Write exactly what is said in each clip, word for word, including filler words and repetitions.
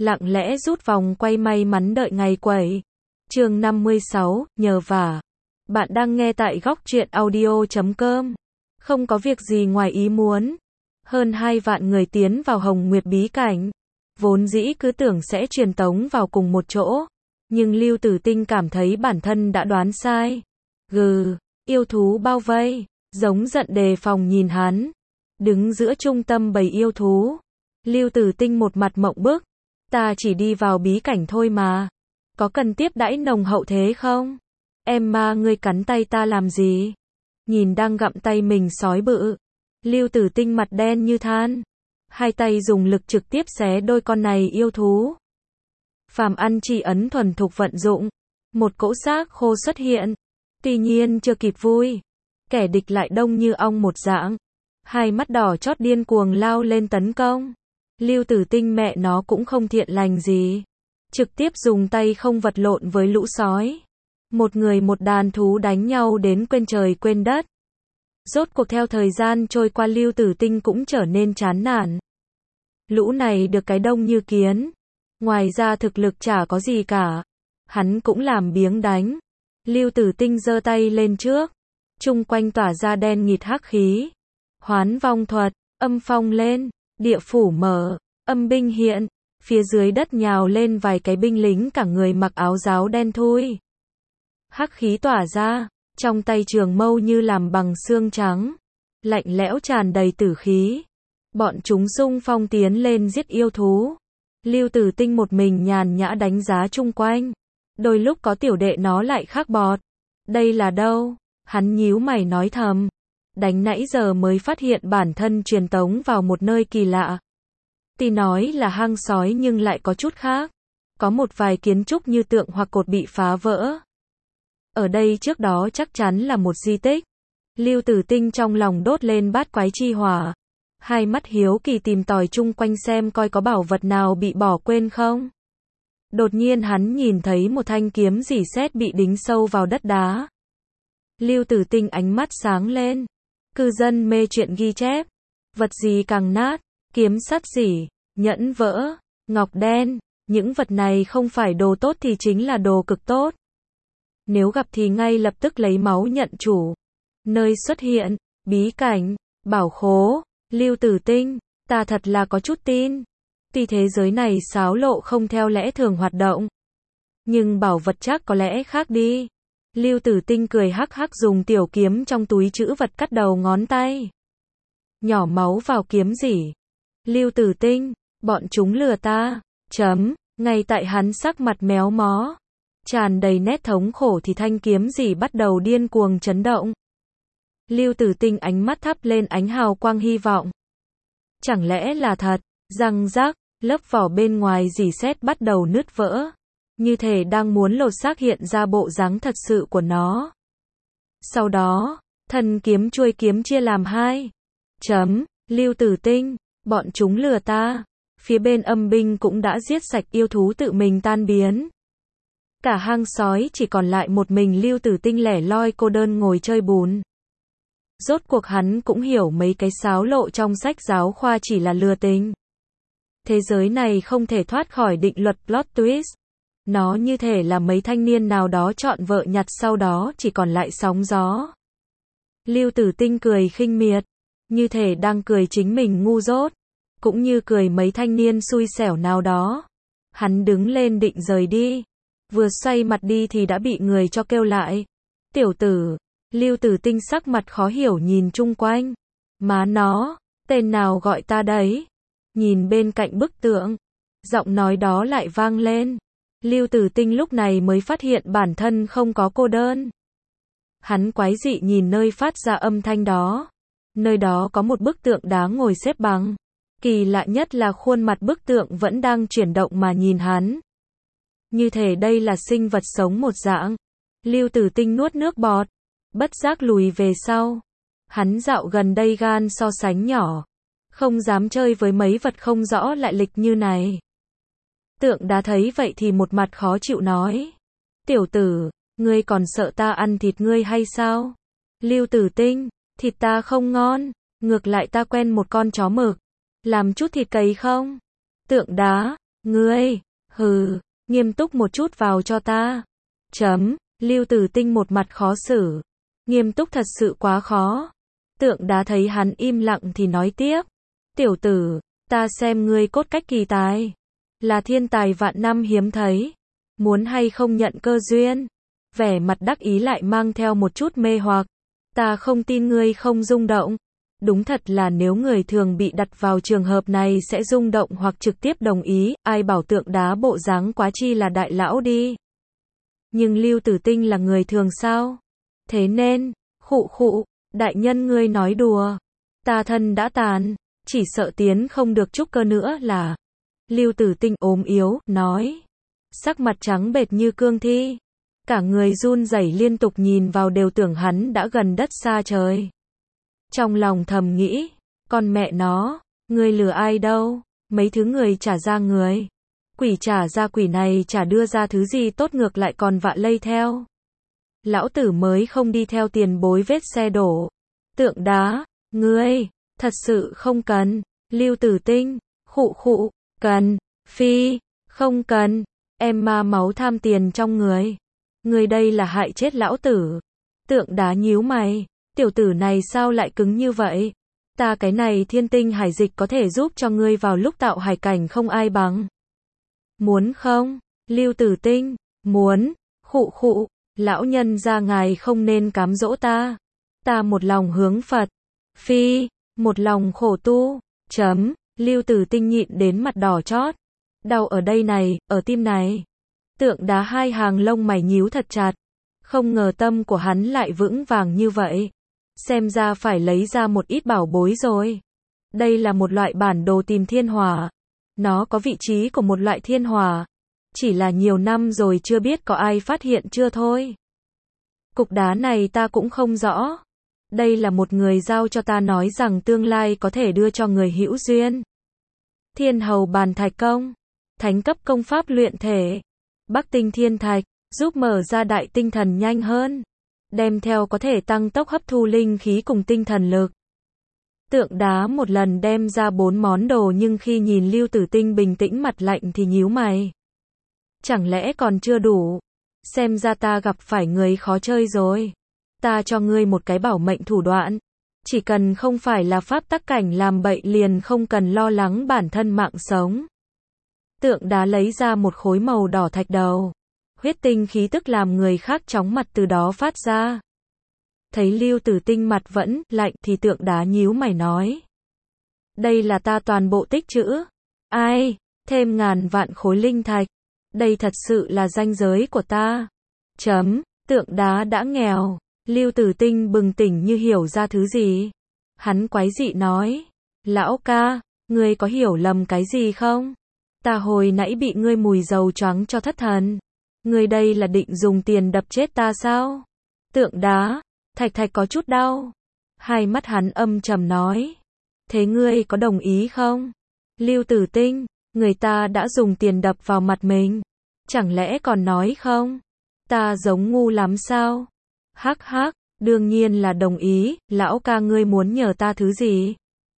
lặng lẽ rút vòng quay may mắn đợi ngày quẩy. Chương năm mươi sáu, nhờ vả. Bạn đang nghe tại góc truyện audio chấm com. Không có việc gì ngoài ý muốn. Hơn hai vạn người tiến vào Hồng Nguyệt bí cảnh. Vốn dĩ cứ tưởng sẽ truyền tống vào cùng một chỗ. Nhưng Lưu Tử Tinh cảm thấy bản thân đã đoán sai. Gừ, yêu thú bao vây, giống giận đề phòng nhìn hắn. Đứng giữa trung tâm bầy yêu thú. Lưu Tử Tinh một mặt mộng bức. Ta chỉ đi vào bí cảnh thôi mà. Có cần tiếp đãi nồng hậu thế không? Em ma ngươi cắn tay ta làm gì? Nhìn đang gặm tay mình sói bự. Lưu Tử Tinh mặt đen như than. Hai tay dùng lực trực tiếp xé đôi con này yêu thú. Phàm ăn chi ấn thuần thục vận dụng. Một cỗ xác khô xuất hiện. Tuy nhiên chưa kịp vui. Kẻ địch lại đông như ong một dạng. Hai mắt đỏ chót điên cuồng lao lên tấn công. Lưu Tử Tinh mẹ nó cũng không thiện lành gì. Trực tiếp dùng tay không vật lộn với lũ sói. Một người một đàn thú đánh nhau đến quên trời quên đất. Rốt cuộc theo thời gian trôi qua Lưu Tử Tinh cũng trở nên chán nản. Lũ này được cái đông như kiến. Ngoài ra thực lực chả có gì cả. Hắn cũng làm biếng đánh. Lưu Tử Tinh giơ tay lên trước. Chung quanh tỏa ra đen nghịt hắc khí. Hoán vong thuật, âm phong lên, địa phủ mở, âm binh hiện. Phía dưới đất nhào lên vài cái binh lính cả người mặc áo giáo đen thui. Hắc khí tỏa ra, trong tay trường mâu như làm bằng xương trắng. Lạnh lẽo tràn đầy tử khí. Bọn chúng xung phong tiến lên giết yêu thú. Lưu Tử Tinh một mình nhàn nhã đánh giá chung quanh. Đôi lúc có tiểu đệ nó lại khắc bọt. Đây là đâu? Hắn nhíu mày nói thầm. Đánh nãy giờ mới phát hiện bản thân truyền tống vào một nơi kỳ lạ. Tuy nói là hang sói nhưng lại có chút khác. Có một vài kiến trúc như tượng hoặc cột bị phá vỡ. Ở đây trước đó chắc chắn là một di tích. Lưu Tử Tinh trong lòng đốt lên bát quái chi hỏa. Hai mắt hiếu kỳ tìm tòi chung quanh xem coi có bảo vật nào bị bỏ quên không. Đột nhiên hắn nhìn thấy một thanh kiếm rỉ sét bị đính sâu vào đất đá. Lưu Tử Tinh ánh mắt sáng lên. Cư dân mê chuyện ghi chép. Vật gì càng nát, kiếm sắt rỉ, nhẫn vỡ, ngọc đen. Những vật này không phải đồ tốt thì chính là đồ cực tốt. Nếu gặp thì ngay lập tức lấy máu nhận chủ. Nơi xuất hiện, bí cảnh, bảo khố, Lưu Tử Tinh, ta thật là có chút tin. Tuy thế giới này xáo lộ không theo lẽ thường hoạt động. Nhưng bảo vật chắc có lẽ khác đi. Lưu Tử Tinh cười hắc hắc dùng tiểu kiếm trong túi trữ vật cắt đầu ngón tay. Nhỏ máu vào kiếm rỉ. Lưu Tử Tinh, bọn chúng lừa ta. Chấm, ngay tại hắn sắc mặt méo mó. Tràn đầy nét thống khổ thì thanh kiếm rỉ bắt đầu điên cuồng chấn động. Lưu Tử Tinh ánh mắt thắp lên ánh hào quang hy vọng. Chẳng lẽ là thật? Răng rác, lớp vỏ bên ngoài rỉ sét bắt đầu nứt vỡ. Như thể đang muốn lột xác hiện ra bộ dáng thật sự của nó. Sau đó, thần kiếm chuôi kiếm chia làm hai. Chấm, Lưu Tử Tinh, bọn chúng lừa ta. Phía bên âm binh cũng đã giết sạch yêu thú tự mình tan biến. Cả hang sói chỉ còn lại một mình Lưu Tử Tinh lẻ loi cô đơn ngồi chơi bùn. Rốt cuộc hắn cũng hiểu mấy cái xáo lộ trong sách giáo khoa chỉ là lừa tình. Thế giới này không thể thoát khỏi định luật plot twist. Nó như thể là mấy thanh niên nào đó chọn vợ nhặt sau đó chỉ còn lại sóng gió. Lưu Tử Tinh cười khinh miệt. Như thể đang cười chính mình ngu dốt. Cũng như cười mấy thanh niên xui xẻo nào đó. Hắn đứng lên định rời đi. Vừa xoay mặt đi thì đã bị người cho kêu lại. Tiểu tử. Lưu Tử Tinh sắc mặt khó hiểu nhìn chung quanh. Má nó, tên nào gọi ta đấy? Nhìn bên cạnh bức tượng. Giọng nói đó lại vang lên. Lưu Tử Tinh lúc này mới phát hiện bản thân không có cô đơn. Hắn quái dị nhìn nơi phát ra âm thanh đó. Nơi đó có một bức tượng đá ngồi xếp bằng. Kỳ lạ nhất là khuôn mặt bức tượng vẫn đang chuyển động mà nhìn hắn. Như thể đây là sinh vật sống một dạng. Lưu Tử Tinh nuốt nước bọt. Bất giác lùi về sau. Hắn dạo gần đây gan so sánh nhỏ. Không dám chơi với mấy vật không rõ lại lịch như này. Tượng đá thấy vậy thì một mặt khó chịu nói. Tiểu tử, ngươi còn sợ ta ăn thịt ngươi hay sao? Lưu Tử Tinh, thịt ta không ngon. Ngược lại ta quen một con chó mực. Làm chút thịt cấy không? Tượng đá, Ngươi, hừ, nghiêm túc một chút vào cho ta. Chấm, Lưu Tử Tinh một mặt khó xử. Nghiêm túc thật sự quá khó. Tượng Đá thấy hắn im lặng thì nói tiếp. Tiểu tử, ta xem ngươi cốt cách kỳ tài. Là thiên tài vạn năm hiếm thấy. Muốn hay không nhận cơ duyên. Vẻ mặt đắc ý lại mang theo một chút mê hoặc. Ta không tin ngươi không rung động. Đúng thật là nếu người thường bị đặt vào trường hợp này sẽ rung động hoặc trực tiếp đồng ý, ai bảo Tượng Đá bộ dáng quá chi là đại lão đi. Nhưng Lưu Tử Tinh là người thường sao? Thế nên, khụ khụ, đại nhân ngươi nói đùa. Ta thân đã tàn, chỉ sợ tiến không được trúc cơ nữa là. Lưu Tử Tinh ốm yếu, nói. Sắc mặt trắng bệch như cương thi. Cả người run rẩy liên tục nhìn vào đều tưởng hắn đã gần đất xa trời. Trong lòng thầm nghĩ, con mẹ nó, ngươi lừa ai đâu, mấy thứ người trả ra người. Quỷ trả ra quỷ này chả đưa ra thứ gì tốt ngược lại còn vạ lây theo. Lão tử mới không đi theo tiền bối vết xe đổ. Tượng Đá, ngươi, thật sự không cần. Lưu Tử Tinh, khụ khụ, cần, phi, không cần, em ma máu tham tiền trong người. Ngươi đây là hại chết lão tử. Tượng Đá nhíu mày, tiểu tử này sao lại cứng như vậy? Ta cái này thiên tinh hải dịch có thể giúp cho ngươi vào lúc tạo hải cảnh không ai bằng. Muốn không? Lưu Tử Tinh, muốn, khụ khụ, lão nhân gia ngài không nên cám dỗ ta. Ta một lòng hướng Phật. Phi, một lòng khổ tu. Chấm, Lưu Tử Tinh nhịn đến mặt đỏ chót. Đau ở đây này, ở tim này. Tượng Đá hai hàng lông mày nhíu thật chặt. Không ngờ tâm của hắn lại vững vàng như vậy. Xem ra phải lấy ra một ít bảo bối rồi. Đây là một loại bản đồ tìm thiên hỏa. Nó có vị trí của một loại thiên hỏa. Chỉ là nhiều năm rồi chưa biết có ai phát hiện chưa thôi. Cục đá này ta cũng không rõ. Đây là một người giao cho ta nói rằng tương lai có thể đưa cho người hữu duyên. Thiên hầu bàn thạch công. Thánh cấp công pháp luyện thể. Bắc tinh thiên thạch. Giúp mở ra đại tinh thần nhanh hơn. Đem theo có thể tăng tốc hấp thu linh khí cùng tinh thần lực. Tượng Đá một lần đem ra bốn món đồ nhưng khi nhìn Lưu Tử Tinh bình tĩnh mặt lạnh thì nhíu mày. Chẳng lẽ còn chưa đủ? Xem ra ta gặp phải người khó chơi rồi. Ta cho ngươi một cái bảo mệnh thủ đoạn. Chỉ cần không phải là pháp tắc cảnh làm bậy liền không cần lo lắng bản thân mạng sống. Tượng Đá lấy ra một khối màu đỏ thạch đầu. Huyết tinh khí tức làm người khác chóng mặt từ đó phát ra. Thấy Lưu Tử Tinh mặt vẫn lạnh thì Tượng Đá nhíu mày nói. Đây là ta toàn bộ tích trữ. Ai, thêm ngàn vạn khối linh thạch. Đây thật sự là ranh giới của ta. Chấm, Tượng Đá đã nghèo. Lưu Tử Tinh bừng tỉnh như hiểu ra thứ gì. Hắn quái dị nói. Lão ca, ngươi có hiểu lầm cái gì không? Ta hồi nãy bị ngươi mùi dầu choáng cho thất thần. Ngươi đây là định dùng tiền đập chết ta sao? Tượng Đá, thạch thạch có chút đau. Hai mắt hắn âm trầm nói. Thế ngươi có đồng ý không? Lưu Tử Tinh, người ta đã dùng tiền đập vào mặt mình. Chẳng lẽ còn nói không? Ta giống ngu lắm sao? Hắc hắc, đương nhiên là đồng ý, lão ca ngươi muốn nhờ ta thứ gì?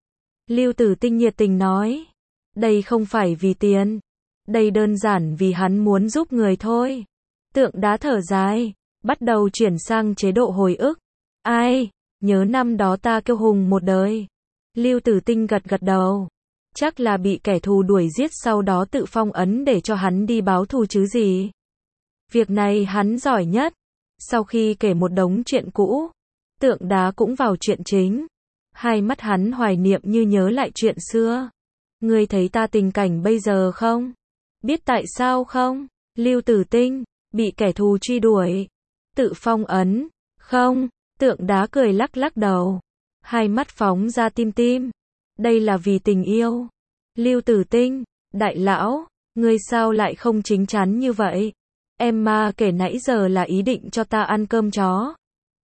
Lưu Tử Tinh nhiệt tình nói. Đây không phải vì tiền. Đây đơn giản vì hắn muốn giúp người thôi. Tượng Đá thở dài, bắt đầu chuyển sang chế độ hồi ức. Ai, nhớ năm đó ta kêu hùng một đời. Lưu Tử Tinh gật gật đầu. Chắc là bị kẻ thù đuổi giết sau đó tự phong ấn để cho hắn đi báo thù chứ gì. Việc này hắn giỏi nhất. Sau khi kể một đống chuyện cũ, Tượng Đá cũng vào chuyện chính. Hai mắt hắn hoài niệm như nhớ lại chuyện xưa. Ngươi thấy ta tình cảnh bây giờ không? Biết tại sao không? Lưu Tử Tinh, bị kẻ thù truy đuổi. Tự phong ấn. Không, Tượng Đá cười lắc lắc đầu. Hai mắt phóng ra tim tim. Đây là vì tình yêu. Lưu Tử Tinh, đại lão, ngươi sao lại không chính chắn như vậy? Em ma kể nãy giờ là ý định cho ta ăn cơm chó.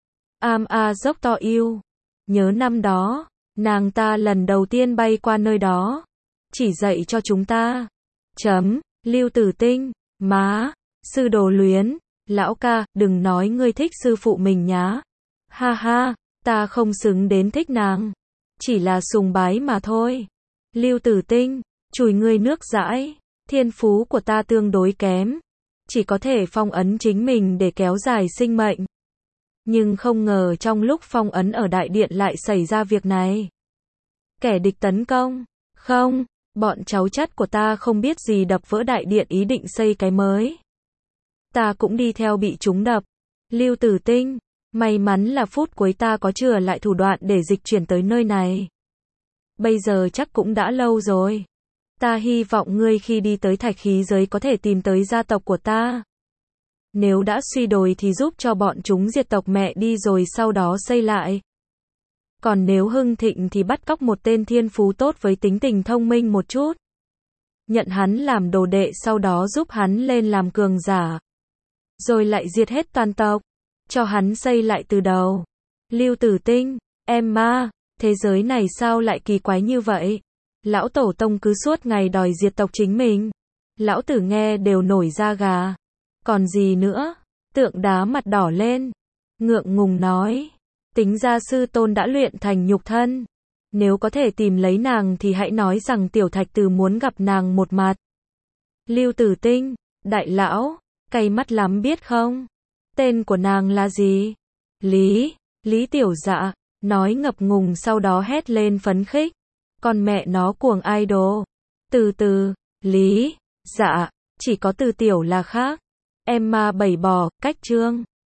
Am a dốc to yêu. Nhớ năm đó, nàng ta lần đầu tiên bay qua nơi đó. Chỉ dạy cho chúng ta. Chấm, Lưu Tử Tinh, má, sư đồ luyến, lão ca, đừng nói ngươi thích sư phụ mình nhá. Ha ha, ta không xứng đến thích nàng. Chỉ là sùng bái mà thôi. Lưu Tử Tinh, chùi ngươi nước dãi. Thiên phú của ta tương đối kém, chỉ có thể phong ấn chính mình để kéo dài sinh mệnh. Nhưng không ngờ trong lúc phong ấn ở đại điện lại xảy ra việc này. Kẻ địch tấn công. Không, bọn cháu chắt của ta không biết gì đập vỡ đại điện ý định xây cái mới. Ta cũng đi theo bị chúng đập. Lưu Tử Tinh, may mắn là phút cuối ta có chừa lại thủ đoạn để dịch chuyển tới nơi này. Bây giờ chắc cũng đã lâu rồi. Ta hy vọng ngươi khi đi tới thạch khí giới có thể tìm tới gia tộc của ta. Nếu đã suy đồi thì giúp cho bọn chúng diệt tộc mẹ đi rồi sau đó xây lại. Còn nếu hưng thịnh thì bắt cóc một tên thiên phú tốt với tính tình thông minh một chút. Nhận hắn làm đồ đệ sau đó giúp hắn lên làm cường giả. Rồi lại diệt hết toàn tộc. Cho hắn xây lại từ đầu. Lưu Tử Tinh, em ma, thế giới này sao lại kỳ quái như vậy? Lão tổ tông cứ suốt ngày đòi diệt tộc chính mình. Lão tử nghe đều nổi da gà. Còn gì nữa? Tượng đá mặt đỏ lên. Ngượng ngùng nói. Tính ra sư tôn đã luyện thành nhục thân. Nếu có thể tìm lấy nàng thì hãy nói rằng tiểu thạch tử muốn gặp nàng một mặt. Lưu Tử Tinh, đại lão, cay mắt lắm biết không? Tên của nàng là gì? Lý, Lý Tiểu Dạ, nói ngập ngùng sau đó hét lên phấn khích. Con mẹ nó cuồng idol. Từ từ, Lý, dạ, chỉ có từ tiểu là khác. Em ma bảy bò, cách chương.